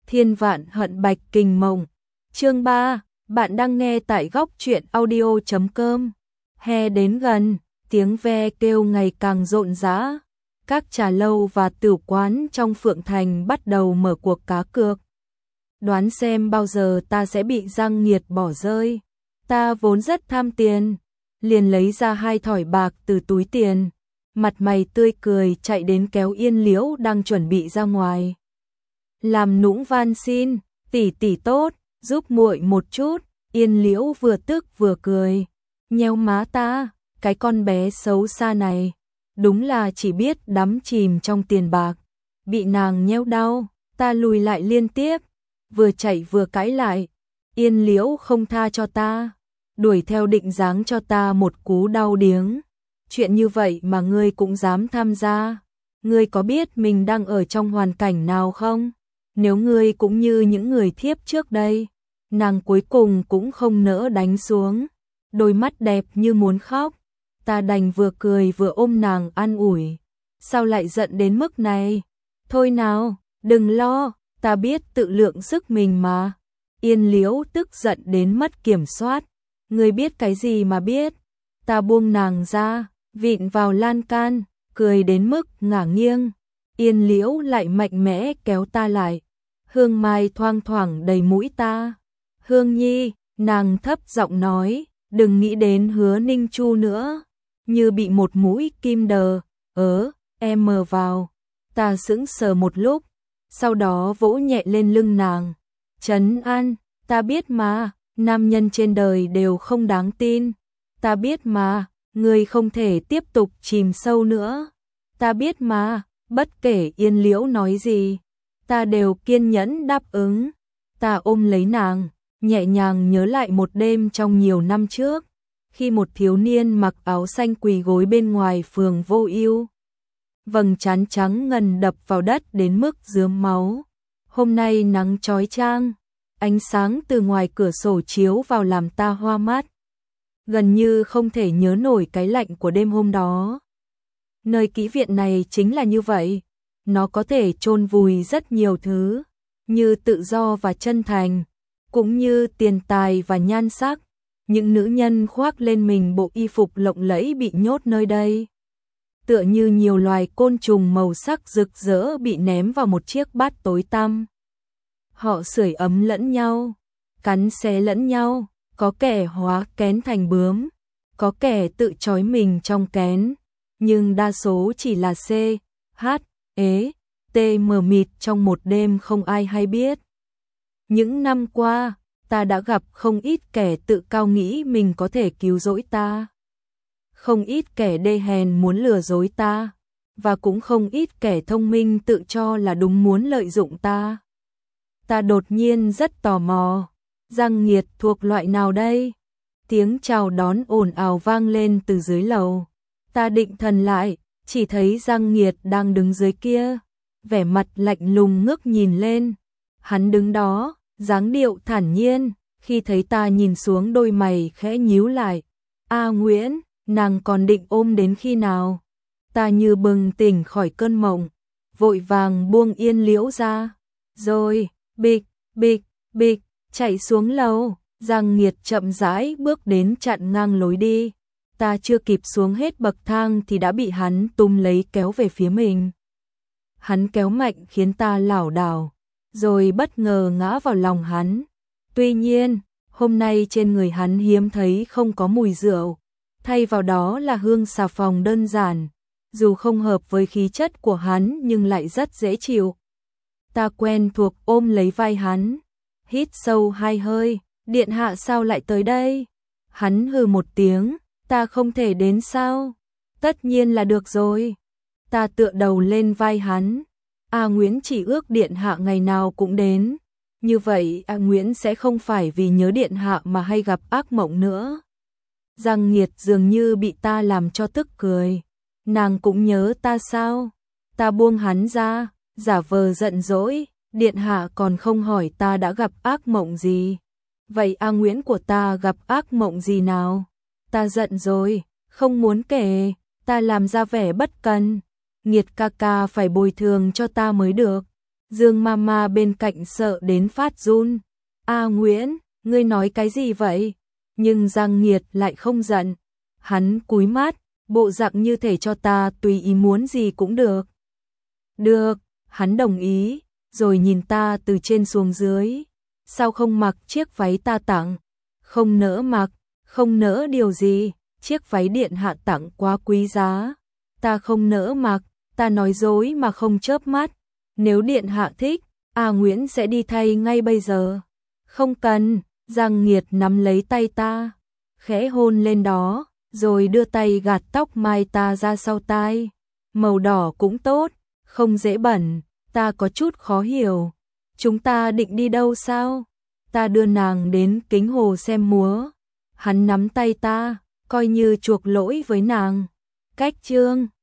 Thiên vạn hận bạch kình mộng. Chương 3, bạn đang nghe tại góc truyện audio.com. Hè đến gần, tiếng ve kêu ngày càng rộn rã. Các trà lâu và tử quán trong Phượng Thành bắt đầu mở cuộc cá cược. Đoán xem bao giờ ta sẽ bị Giang Nghiệt bỏ rơi. Ta vốn rất tham tiền, liền lấy ra 2 thỏi bạc từ túi tiền, mặt mày tươi cười chạy đến kéo Yên Liễu đang chuẩn bị ra ngoài. Làm nũng van xin, tỷ tỷ tốt, giúp muội một chút. Yên Liễu vừa tức vừa cười. Nheo má ta, cái con bé xấu xa này, đúng là chỉ biết đắm chìm trong tiền bạc. Bị nàng nheo đau, ta lùi lại liên tiếp, vừa chạy vừa cãi lại. Yên Liễu không tha cho ta, đuổi theo định giáng cho ta một cú đau điếng. Chuyện như vậy mà ngươi cũng dám tham gia? Ngươi có biết mình đang ở trong hoàn cảnh nào không? Nếu ngươi cũng như những người thiếp trước đây, nàng cuối cùng cũng không nỡ đánh xuống. Đôi mắt đẹp như muốn khóc, ta đành vừa cười vừa ôm nàng an ủi. Sao lại giận đến mức này? Thôi nào, đừng lo, ta biết tự lượng sức mình mà. Yên Liễu tức giận đến mất kiểm soát. Ngươi biết cái gì mà biết? Ta buông nàng ra, vịn vào lan can, cười đến mức ngả nghiêng. Yên Liễu lại mạnh mẽ kéo ta lại. Hương mai thoang thoảng đầy mũi ta. Hương Nhi, nàng thấp giọng nói, đừng nghĩ đến Hứa Ninh Chu nữa. Như bị một mũi kim đờ, em mờ vào. Ta sững sờ một lúc, sau đó vỗ nhẹ lên lưng nàng. Trấn an, ta biết mà, nam nhân trên đời đều không đáng tin. Ta biết mà, ngươi không thể tiếp tục chìm sâu nữa. Ta biết mà, bất kể Yên Liễu nói gì, ta đều kiên nhẫn đáp ứng. Ta ôm lấy nàng, nhẹ nhàng nhớ lại một đêm trong nhiều năm trước, khi một thiếu niên mặc áo xanh quỳ gối bên ngoài phường Vô Ưu. Vầng trán trắng ngần đập vào đất đến mức rướm máu. Hôm nay nắng chói chang, ánh sáng từ ngoài cửa sổ chiếu vào làm ta hoa mắt. Gần như không thể nhớ nổi cái lạnh của đêm hôm đó. Nơi kỹ viện này chính là như vậy, nó có thể chôn vùi rất nhiều thứ, như tự do và chân thành, cũng như tiền tài và nhan sắc. Những nữ nhân khoác lên mình bộ y phục lộng lẫy bị nhốt nơi đây, tựa như nhiều loài côn trùng màu sắc rực rỡ bị ném vào một chiếc bát tối tăm. Họ sưởi ấm lẫn nhau, cắn xé lẫn nhau, có kẻ hóa kén thành bướm, có kẻ tự trói mình trong kén, nhưng đa số chỉ là C, H, E, T mờ mịt trong một đêm không ai hay biết. Những năm qua, ta đã gặp không ít kẻ tự cao nghĩ mình có thể cứu rỗi ta, không ít kẻ đê hèn muốn lừa dối ta, và cũng không ít kẻ thông minh tự cho là đúng muốn lợi dụng ta. Ta đột nhiên rất tò mò, Giang Nghiệt thuộc loại nào đây? Tiếng chào đón ồn ào vang lên từ dưới lầu. Ta định thần lại, chỉ thấy Giang Nghiệt đang đứng dưới kia, vẻ mặt lạnh lùng ngước nhìn lên. Hắn đứng đó, dáng điệu thản nhiên, khi thấy ta nhìn xuống đôi mày khẽ nhíu lại. A Nguyễn, nàng còn định ôm đến khi nào? Ta như bừng tỉnh khỏi cơn mộng, vội vàng buông Yên Liễu ra. Rồi, bịch, bịch, bịch, chạy xuống lầu. Giang Nghiệt chậm rãi bước đến chặn ngang lối đi. Ta chưa kịp xuống hết bậc thang thì đã bị hắn túm lấy kéo về phía mình. Hắn kéo mạnh khiến ta lảo đảo, rồi bất ngờ ngã vào lòng hắn. Tuy nhiên, hôm nay trên người hắn hiếm thấy không có mùi rượu, thay vào đó là hương xà phòng đơn giản, dù không hợp với khí chất của hắn nhưng lại rất dễ chịu. Ta quen thuộc ôm lấy vai hắn, hít sâu 2 hơi. Điện hạ sao lại tới đây? Hắn hừ một tiếng, ta không thể đến sao? Tất nhiên là được rồi. Ta tựa đầu lên vai hắn. A Nguyễn chỉ ước điện hạ ngày nào cũng đến. Như vậy A Nguyễn sẽ không phải vì nhớ điện hạ mà hay gặp ác mộng nữa. Giang Nghiệt dường như bị ta làm cho tức cười. Nàng cũng nhớ ta sao? Ta buông hắn ra, giả vờ giận dỗi. Điện hạ còn không hỏi ta đã gặp ác mộng gì. Vậy A Nguyễn của ta gặp ác mộng gì nào? Ta giận rồi, không muốn kể, ta làm ra vẻ bất cần. Nghiệt ca ca phải bồi thường cho ta mới được. Dương Mama bên cạnh sợ đến phát run. A Nguyễn, ngươi nói cái gì vậy? Nhưng Giang Nghiệt lại không giận. Hắn cúi mắt, bộ dạng như thể cho ta tùy ý muốn gì cũng được. Được, hắn đồng ý, rồi nhìn ta từ trên xuống dưới. Sao không mặc chiếc váy ta tặng? Không nỡ mặc, không nỡ điều gì, chiếc váy điện hạ tặng quá quý giá. Ta không nỡ mặc, ta nói dối mà không chớp mắt. Nếu điện hạ thích, A Nguyễn sẽ đi thay ngay bây giờ. Không cần, Giang Nghiệt nắm lấy tay ta, khẽ hôn lên đó, rồi đưa tay gạt tóc mai ta ra sau tai. Màu đỏ cũng tốt, không dễ bẩn, ta có chút khó hiểu. Chúng ta định đi đâu sao? Ta đưa nàng đến Kính Hồ xem múa. Hắn nắm tay ta, coi như chuộc lỗi với nàng. Cách chương